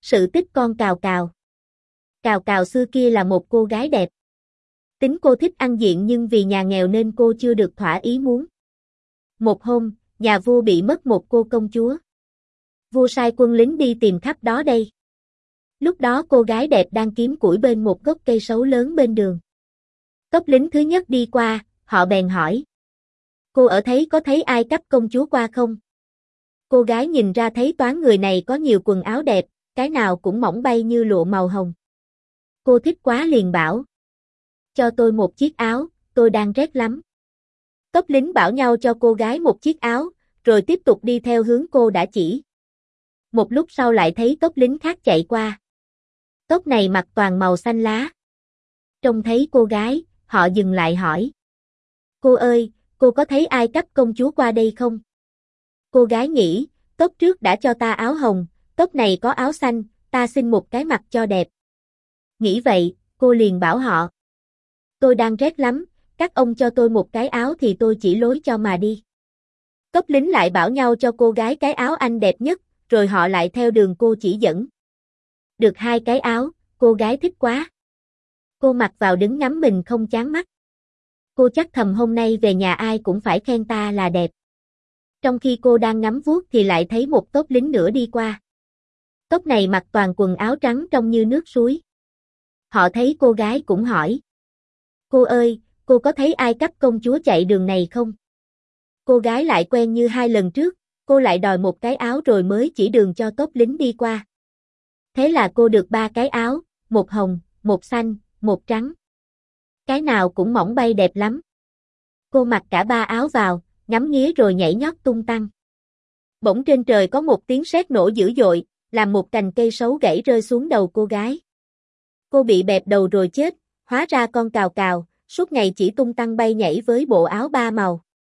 Sự tích con Cào Cào. Cào Cào xưa kia là một cô gái đẹp. Tính cô thích ăn diện nhưng vì nhà nghèo nên cô chưa được thỏa ý muốn. Một hôm, nhà vua bị mất một cô công chúa. Vua sai quân lính đi tìm khắp đó đây. Lúc đó cô gái đẹp đang kiếm củi bên một gốc cây sấu lớn bên đường. Tốp lính thứ nhất đi qua, họ bèn hỏi. Cô ở thấy có thấy ai cắp công chúa qua không? Cô gái nhìn ra thấy toán người này có nhiều quần áo đẹp, cái nào cũng mỏng bay như lụa màu hồng. Cô thích quá liền bảo. Cho tôi một chiếc áo, tôi đang rét lắm. Tốp lính bảo nhau cho cô gái một chiếc áo, rồi tiếp tục đi theo hướng cô đã chỉ. Một lúc sau lại thấy tốp lính khác chạy qua. Tốp này mặc toàn màu xanh lá. Trông thấy cô gái, họ dừng lại hỏi. Cô ơi, cô có thấy ai cắp công chúa qua đây không? Cô gái nghĩ, tốp trước đã cho ta áo hồng, tốp này có áo xanh, ta xin một cái mặc cho đẹp. Nghĩ vậy, cô liền bảo họ. Tôi đang rét lắm, các ông cho tôi một cái áo thì tôi chỉ lối cho mà đi. Tốp lính lại bảo nhau cho cô gái cái áo anh đẹp nhất, rồi họ lại theo đường cô chỉ dẫn. Được 2 cái áo, cô gái thích quá. Cô mặc vào đứng ngắm mình không chán mắt. Cô chắc thầm hôm nay về nhà ai cũng phải khen ta là đẹp. Trong khi cô đang ngắm vuốt thì lại thấy một tốp lính nữa đi qua. Tốp này mặc toàn quần áo trắng trông như nước suối. Họ thấy cô gái cũng hỏi. Cô ơi, cô có thấy ai cắp công chúa chạy đường này không? Cô gái lại quen như 2 lần trước, cô lại đòi một cái áo rồi mới chỉ đường cho tốp lính đi qua. Thế là cô được 3 cái áo, một hồng, một xanh, một trắng. Cái nào cũng mỏng bay đẹp lắm. Cô mặc cả 3 áo vào, ngắm nghía rồi nhảy nhót tung tăng. Bỗng trên trời có một tiếng sét nổ dữ dội, làm một cành cây sấu gãy rơi xuống đầu cô gái. Cô bị bẹp đầu rồi chết, hóa ra con Cào Cào, suốt ngày chỉ tung tăng bay nhảy với bộ áo 3 màu.